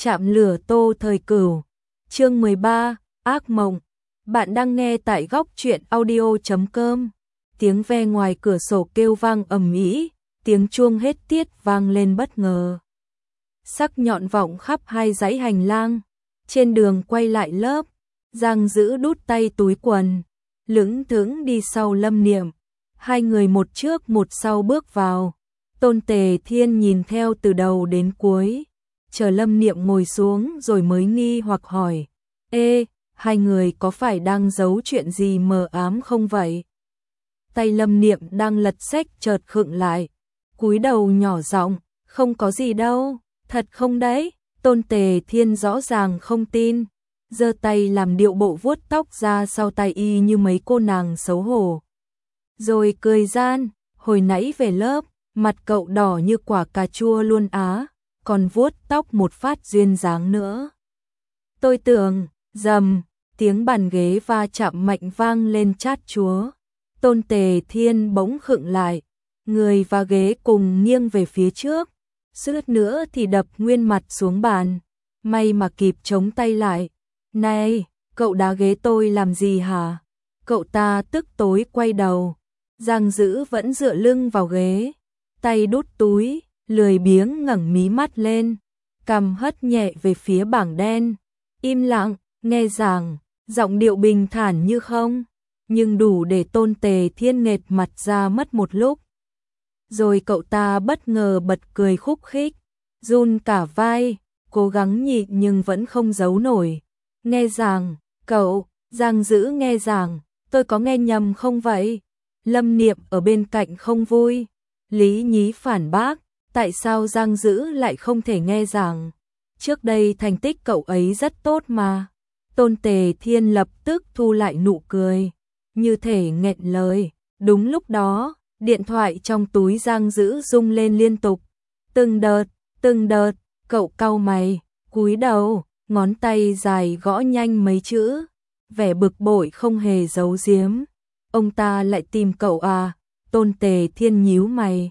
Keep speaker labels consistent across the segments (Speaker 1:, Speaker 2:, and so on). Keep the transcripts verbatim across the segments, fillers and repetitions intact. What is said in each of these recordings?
Speaker 1: Chạm lửa Tô Thời Cửu. Chương mười ba, ác mộng. Bạn đang nghe tại góc truyện audio chấm com. Tiếng ve ngoài cửa sổ kêu vang ầm ĩ, tiếng chuông hết tiết vang lên bất ngờ. Sắc nhọn vọng khắp hai dãy hành lang. Trên đường quay lại lớp, Giang Dữ đút tay túi quần, lững thững đi sau Lâm Niệm. Hai người một trước một sau bước vào. Tôn Tề Thiên nhìn theo từ đầu đến cuối, chờ Lâm Niệm ngồi xuống rồi mới nghi hoặc hỏi: "Ê, hai người có phải đang giấu chuyện gì mờ ám không vậy?" Tay Lâm Niệm đang lật sách chợt khựng lại, cúi đầu nhỏ giọng: "Không có gì đâu, thật không đấy." Tôn Tề Thiên rõ ràng không tin, giơ tay làm điệu bộ vuốt tóc ra sau tai y như mấy cô nàng xấu hổ. Rồi cười gian: "Hồi nãy về lớp, mặt cậu đỏ như quả cà chua luôn á, còn vuốt tóc một phát duyên dáng nữa." Tôi tưởng, rầm, tiếng bàn ghế va chạm mạnh vang lên chát chúa. Tôn Tề Thiên bỗng khựng lại, người và ghế cùng nghiêng về phía trước, suýt nữa thì đập nguyên mặt xuống bàn. May mà kịp chống tay lại. "Này, cậu đá ghế tôi làm gì hả?" Cậu ta tức tối quay đầu. Giang Dữ vẫn dựa lưng vào ghế, tay đút túi, lười biếng ngẩng mí mắt lên, cằm hất nhẹ về phía bảng đen. Im lặng, nghe giảng, giọng điệu bình thản như không, nhưng đủ để Tôn Tề Thiên nghệt mặt ra mất một lúc. Rồi cậu ta bất ngờ bật cười khúc khích, run cả vai, cố gắng nhịn nhưng vẫn không giấu nổi. "Nghe giảng, cậu?" Giang Dữ nghe giảng, "Tôi có nghe nhầm không vậy?" Lâm Niệm ở bên cạnh không vui, lý nhí phản bác: "Tại sao Giang Dữ lại không thể nghe giảng? Trước đây thành tích cậu ấy rất tốt mà." Tôn Tề Thiên lập tức thu lại nụ cười, như thể nghẹn lời. Đúng lúc đó, điện thoại trong túi Giang Dữ rung lên liên tục, từng đợt, từng đợt. Cậu cau mày, cúi đầu, ngón tay dài gõ nhanh mấy chữ, vẻ bực bội không hề giấu giếm. "Ông ta lại tìm cậu à?" Tôn Tề Thiên nhíu mày,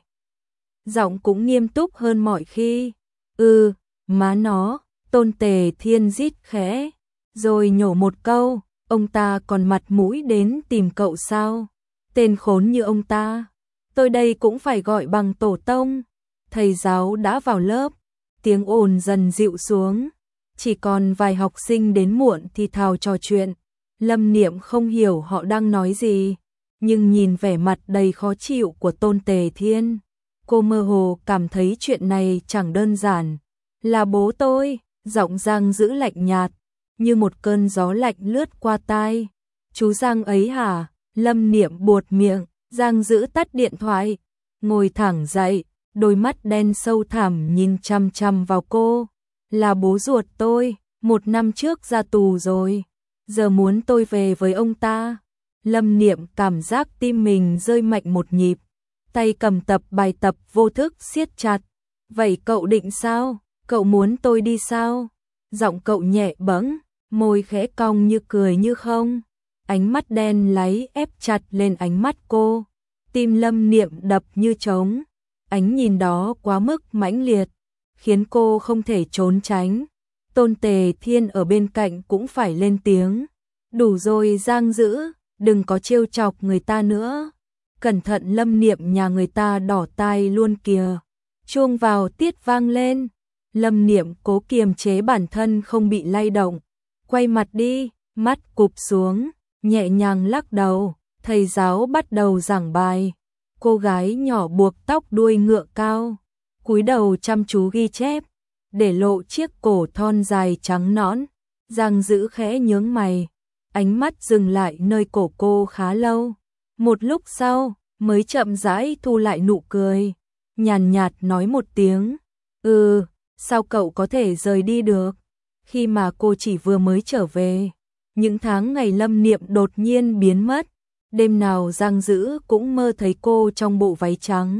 Speaker 1: giọng cũng nghiêm túc hơn mọi khi. "Ừ, má nó." Tôn Tề Thiên rít khẽ, rồi nhổ một câu: "Ông ta còn mặt mũi đến tìm cậu sao? Tên khốn như ông ta, tôi đây cũng phải gọi bằng tổ tông." Thầy giáo đã vào lớp, tiếng ồn dần dịu xuống, chỉ còn vài học sinh đến muộn thì thào trò chuyện. Lâm Niệm không hiểu họ đang nói gì, nhưng nhìn vẻ mặt đầy khó chịu của Tôn Tề Thiên, cô mơ hồ cảm thấy chuyện này chẳng đơn giản. "Là bố tôi." Giọng Giang Dữ lạnh nhạt, như một cơn gió lạnh lướt qua tai. "Chú Giang ấy hả?" Lâm Niệm buột miệng. Giang Dữ tắt điện thoại, ngồi thẳng dậy, đôi mắt đen sâu thẳm nhìn chăm chăm vào cô. "Là bố ruột tôi, một năm trước ra tù rồi, giờ muốn tôi về với ông ta." Lâm Niệm cảm giác tim mình rơi mạnh một nhịp, tay cầm tập bài tập vô thức siết chặt. "Vậy cậu định sao? Cậu muốn tôi đi sao?" Giọng cậu nhẹ bẫng, môi khẽ cong như cười như không, ánh mắt đen láy ép chặt lên ánh mắt cô. Tim Lâm Niệm đập như trống, ánh nhìn đó quá mức mãnh liệt, khiến cô không thể trốn tránh. Tôn Tề Thiên ở bên cạnh cũng phải lên tiếng: "Đủ rồi Giang Dữ, đừng có trêu chọc người ta nữa. Cẩn thận Lâm Niệm nhà người ta đỏ tai luôn kìa." Chuông vào tiết vang lên. Lâm Niệm cố kiềm chế bản thân không bị lay động, quay mặt đi, mắt cụp xuống, nhẹ nhàng lắc đầu. Thầy giáo bắt đầu giảng bài. Cô gái nhỏ buộc tóc đuôi ngựa cao, cúi đầu chăm chú ghi chép, để lộ chiếc cổ thon dài trắng nõn. Giang Dữ khẽ nhướng mày, ánh mắt dừng lại nơi cổ cô khá lâu. Một lúc sau, mới chậm rãi thu lại nụ cười, nhàn nhạt nói một tiếng: "Ừ, sao cậu có thể rời đi được?" Khi mà cô chỉ vừa mới trở về, những tháng ngày Lâm Niệm đột nhiên biến mất. Đêm nào Giang Dữ cũng mơ thấy cô trong bộ váy trắng,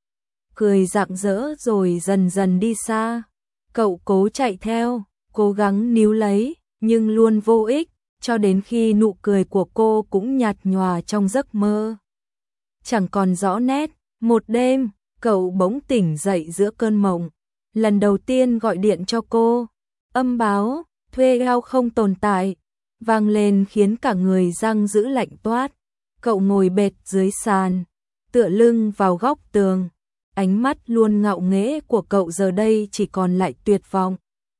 Speaker 1: cười rạng rỡ rồi dần dần đi xa. Cậu cố chạy theo, cố gắng níu lấy, nhưng luôn vô ích, cho đến khi nụ cười của cô cũng nhạt nhòa trong giấc mơ, chẳng còn rõ nét. Một đêm, cậu bỗng tỉnh dậy giữa cơn mộng, lần đầu tiên gọi điện cho cô. Âm báo, thuê ao không tồn tại, vang lên khiến cả người Giang Dữ lạnh toát. Cậu ngồi bệt dưới sàn, tựa lưng vào góc tường, ánh mắt luôn ngạo nghễ của cậu giờ đây chỉ còn lại tuyệt vọng.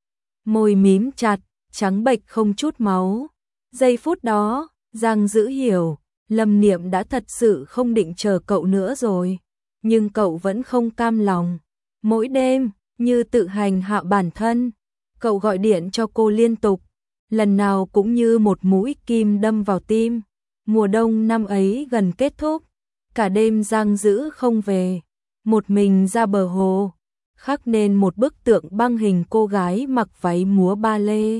Speaker 1: Môi mím chặt, trắng bệch không chút máu. Giây phút đó, Giang Dữ hiểu, Lâm Niệm đã thật sự không định chờ cậu nữa rồi, nhưng cậu vẫn không cam lòng. Mỗi đêm, như tự hành hạ bản thân, cậu gọi điện cho cô liên tục, lần nào cũng như một mũi kim đâm vào tim. Mùa đông năm ấy gần kết thúc, cả đêm Giang Dữ không về, một mình ra bờ hồ, khắc nên một bức tượng băng hình cô gái mặc váy múa ba lê.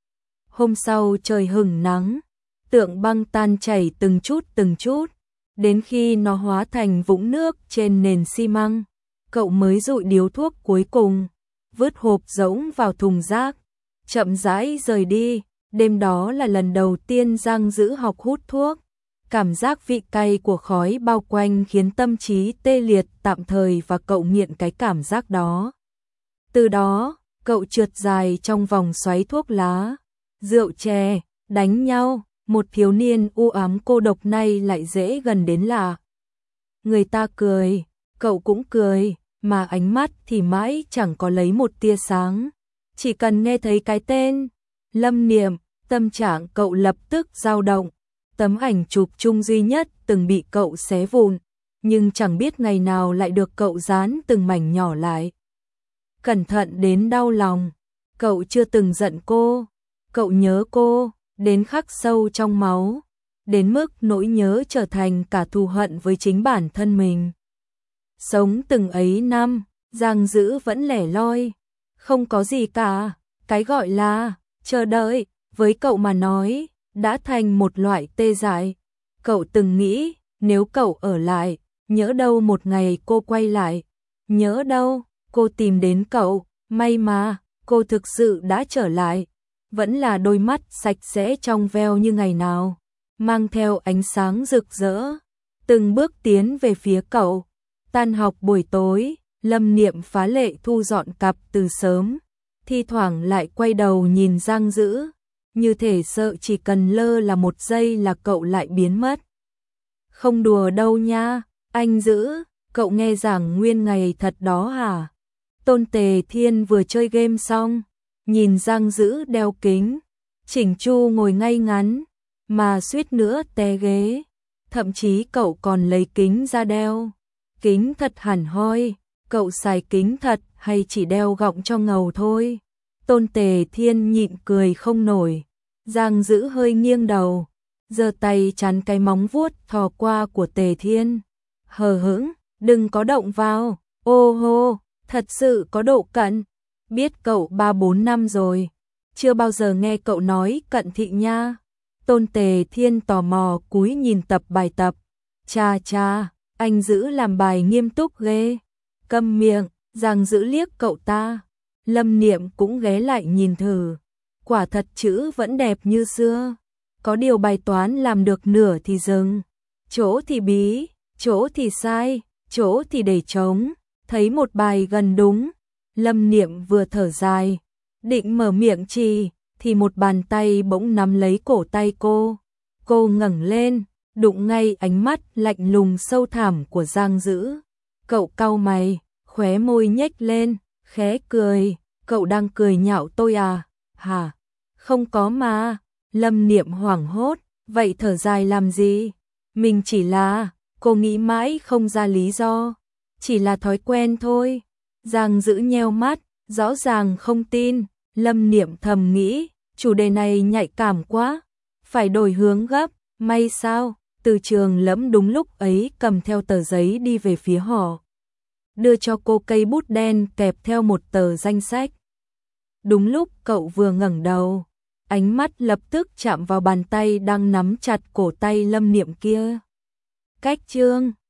Speaker 1: Hôm sau trời hửng nắng, tượng băng tan chảy từng chút từng chút, đến khi nó hóa thành vũng nước trên nền xi măng, cậu mới dụi điếu thuốc cuối cùng, vứt hộp rỗng vào thùng rác, chậm rãi rời đi. Đêm đó là lần đầu tiên Giang Dữ học hút thuốc. Cảm giác vị cay của khói bao quanh khiến tâm trí tê liệt tạm thời và cậu nghiện cái cảm giác đó. Từ đó, cậu trượt dài trong vòng xoáy thuốc lá, rượu chè, đánh nhau, một thiếu niên u ám cô độc này lại dễ gần đến lạ. Người ta cười, cậu cũng cười, mà ánh mắt thì mãi chẳng có lấy một tia sáng. Chỉ cần nghe thấy cái tên Lâm Niệm, tâm trạng cậu lập tức dao động. Tấm ảnh chụp chung duy nhất từng bị cậu xé vụn, nhưng chẳng biết ngày nào lại được cậu dán từng mảnh nhỏ lại. Cẩn thận đến đau lòng, cậu chưa từng giận cô, cậu nhớ cô, đến khắc sâu trong máu, đến mức nỗi nhớ trở thành cả thù hận với chính bản thân mình. Sống từng ấy năm, Giang Dữ vẫn lẻ loi, không có gì cả, cái gọi là chờ đợi, với cậu mà nói, đã thành một loại tê dại. Cậu từng nghĩ, nếu cậu ở lại, nhỡ đâu một ngày cô quay lại, nhỡ đâu cô tìm đến cậu, may mà cô thực sự đã trở lại, vẫn là đôi mắt sạch sẽ trong veo như ngày nào, mang theo ánh sáng rực rỡ, từng bước tiến về phía cậu. Tan học buổi tối, Lâm Niệm phá lệ thu dọn cặp từ sớm, thi thoảng lại quay đầu nhìn Giang Dữ, như thể sợ chỉ cần lơ là một giây là cậu lại biến mất. Không đùa đâu nha, anh Dữ, cậu nghe giảng nguyên ngày thật đó hả? Tôn Tề Thiên vừa chơi game xong, nhìn Giang Dữ đeo kính, chỉnh chu ngồi ngay ngắn, mà suýt nữa té ghế. Thậm chí cậu còn lấy kính ra đeo. Kính thật hẳn hoi, cậu xài kính thật hay chỉ đeo gọng cho ngầu thôi? Tôn Tề Thiên nhịn cười không nổi. Giang Dữ hơi nghiêng đầu, giơ tay chắn cái móng vuốt thò qua của Tề Thiên. Hờ hững, đừng có động vào, ô hô, thật sự có độ cận. Biết cậu ba bốn năm rồi, chưa bao giờ nghe cậu nói cận thị nha. Tôn Tề Thiên tò mò cúi nhìn tập bài tập. Cha cha, anh Dữ làm bài nghiêm túc ghê. Câm miệng, Giang Dữ liếc cậu ta. Lâm Niệm cũng ghé lại nhìn thử. Quả thật chữ vẫn đẹp như xưa. Có điều bài toán làm được nửa thì dừng. Chỗ thì bí, chỗ thì sai, chỗ thì để trống. Thấy một bài gần đúng. Lâm Niệm vừa thở dài, định mở miệng trì, thì một bàn tay bỗng nắm lấy cổ tay cô. Cô ngẩng lên, đụng ngay ánh mắt lạnh lùng sâu thẳm của Giang Dữ. Cậu cau mày, khóe môi nhếch lên, khẽ cười. Cậu đang cười nhạo tôi à? Hả? Không có mà. Lâm Niệm hoảng hốt, vậy thở dài làm gì? Mình chỉ là, cô nghĩ mãi không ra lý do. Chỉ là thói quen thôi. Giang Dữ nheo mắt, rõ ràng không tin. Lâm Niệm thầm nghĩ, chủ đề này nhạy cảm quá, phải đổi hướng gấp. May sao, Từ Trường Lẫm đúng lúc ấy cầm theo tờ giấy đi về phía họ, đưa cho cô cây bút đen kẹp theo một tờ danh sách. Đúng lúc cậu vừa ngẩng đầu, ánh mắt lập tức chạm vào bàn tay đang nắm chặt cổ tay Lâm Niệm kia. Cách chương